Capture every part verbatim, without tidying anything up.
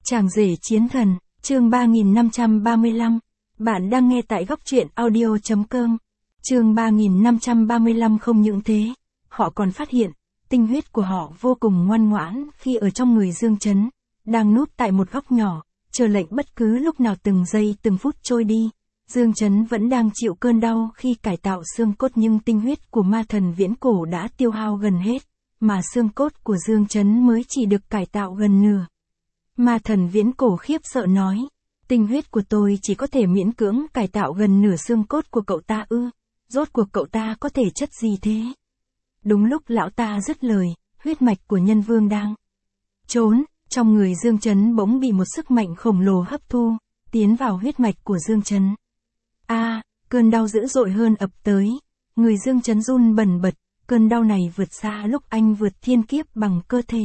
Chàng rể chiến thần, chương ba nghìn năm trăm ba mươi lăm. Bạn đang nghe tại góc truyện audio chấm com. Chương ba nghìn năm trăm ba mươi lăm. Không những thế, họ còn phát hiện, tinh huyết của họ vô cùng ngoan ngoãn khi ở trong người Dương Chấn, đang núp tại một góc nhỏ, chờ lệnh bất cứ lúc nào từng giây từng phút trôi đi. Dương Chấn vẫn đang chịu cơn đau khi cải tạo xương cốt, nhưng tinh huyết của ma thần viễn cổ đã tiêu hao gần hết, mà xương cốt của Dương Chấn mới chỉ được cải tạo gần nửa. Ma thần viễn cổ khiếp sợ nói, tinh huyết của tôi chỉ có thể miễn cưỡng cải tạo gần nửa xương cốt của cậu ta ư, rốt cuộc cậu ta có thể chất gì thế? Đúng lúc lão ta dứt lời, huyết mạch của nhân vương đang trốn, trong người Dương Chấn bỗng bị một sức mạnh khổng lồ hấp thu, tiến vào huyết mạch của Dương Chấn. A, à, cơn đau dữ dội hơn ập tới, người Dương Chấn run bần bật, cơn đau này vượt xa lúc anh vượt thiên kiếp bằng cơ thể.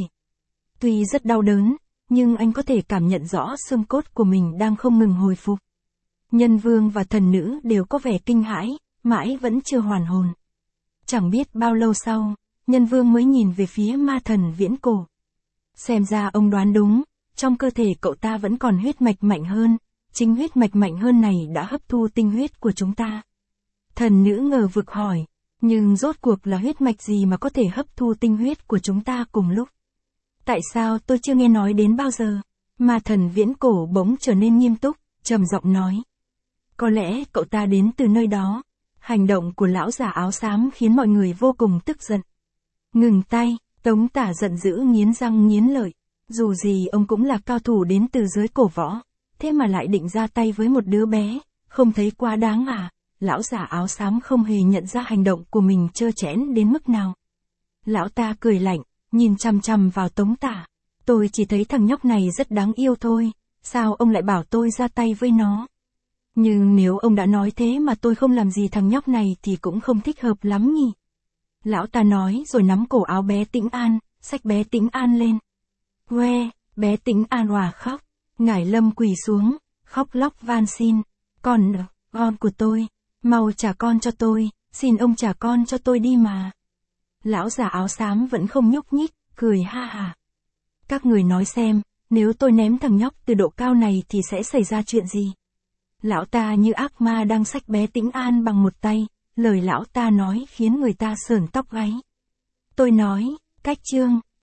Tuy rất đau đớn, nhưng anh có thể cảm nhận rõ xương cốt của mình đang không ngừng hồi phục. Nhân vương và thần nữ đều có vẻ kinh hãi, mãi vẫn chưa hoàn hồn. Chẳng biết bao lâu sau, nhân vương mới nhìn về phía ma thần viễn cổ. Xem ra ông đoán đúng, trong cơ thể cậu ta vẫn còn huyết mạch mạnh hơn, chính huyết mạch mạnh hơn này đã hấp thu tinh huyết của chúng ta. Thần nữ ngờ vực hỏi, nhưng rốt cuộc là huyết mạch gì mà có thể hấp thu tinh huyết của chúng ta cùng lúc? Tại sao tôi chưa nghe nói đến bao giờ? Ma thần viễn cổ bỗng trở nên nghiêm túc, trầm giọng nói. Có lẽ cậu ta đến từ nơi đó. Hành động của lão già áo xám khiến mọi người vô cùng tức giận. Ngừng tay, Tống Tả giận dữ nghiến răng nghiến lợi. Dù gì ông cũng là cao thủ đến từ giới cổ võ, thế mà lại định ra tay với một đứa bé, không thấy quá đáng à? Lão già áo xám không hề nhận ra hành động của mình trơ trẽn đến mức nào. Lão ta cười lạnh, nhìn chằm chằm vào Tống Tả. Tôi chỉ thấy thằng nhóc này rất đáng yêu thôi, sao ông lại bảo tôi ra tay với nó? Nhưng nếu ông đã nói thế mà tôi không làm gì thằng nhóc này thì cũng không thích hợp lắm nhỉ. Lão ta nói rồi nắm cổ áo bé Tĩnh An, xách bé Tĩnh An lên. Quê, bé Tĩnh An òa khóc, Ngải Lâm quỳ xuống, khóc lóc van xin. Con, con của tôi, mau trả con cho tôi, xin ông trả con cho tôi đi mà. Lão già áo xám vẫn không nhúc nhích, cười ha hà. Các người nói xem, nếu tôi ném thằng nhóc từ độ cao này thì sẽ xảy ra chuyện gì? Lão ta như ác ma đang xách bé Tĩnh An bằng một tay, lời lão ta nói khiến người ta sởn tóc gáy. Tôi nói, cách chương.